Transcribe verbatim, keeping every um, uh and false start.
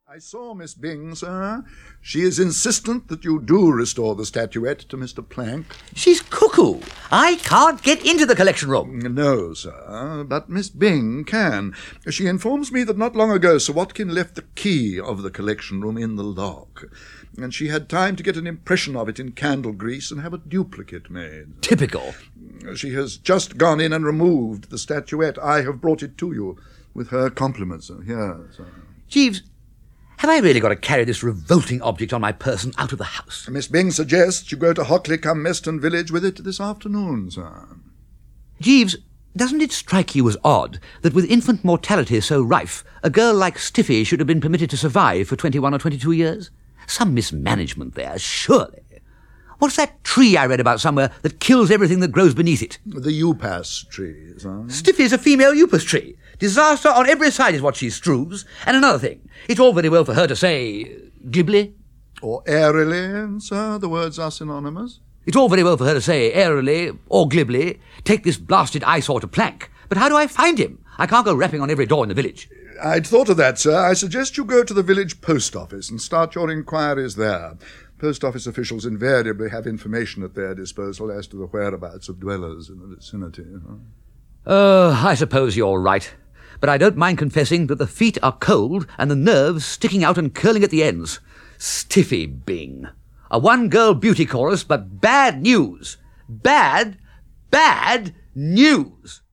I saw Miss Byng, sir. She is insistent that you do restore the statuette to Mister Plank. She's cuckoo. I can't get into the collection room. No, sir, but Miss Byng can. She informs me that not long ago Sir Watkin left the key of the collection room in the lock, and she had time to get an impression of it in candle grease and have a duplicate made. Typical. She has just gone in and removed the statuette. I have brought it to you with her compliments. Here, sir. Jeeves, have I really got to carry this revolting object on my person out of the house? Miss Byng suggests you go to Hockley cum Meston village with it this afternoon, sir. Jeeves, doesn't it strike you as odd that with infant mortality so rife, a girl like Stiffy should have been permitted to survive for twenty-one or twenty-two years? Some mismanagement there, surely. What's that tree I read about somewhere that kills everything that grows beneath it? The upas tree, sir. Stiffy's a female upas tree. Disaster on every side is what she strews. And another thing, it's all very well for her to say glibly. Or airily, sir, the words are synonymous. It's all very well for her to say airily or glibly, take this blasted eyesore to Plank. But how do I find him? I can't go rapping on every door in the village. I'd thought of that, sir. I suggest you go to the village post office and start your inquiries there. Post office officials invariably have information at their disposal as to the whereabouts of dwellers in the vicinity. Oh, uh, I suppose you're right. But I don't mind confessing that the feet are cold and the nerves sticking out and curling at the ends. Stiffy Byng. A one-girl beauty chorus, but bad news. Bad, bad news.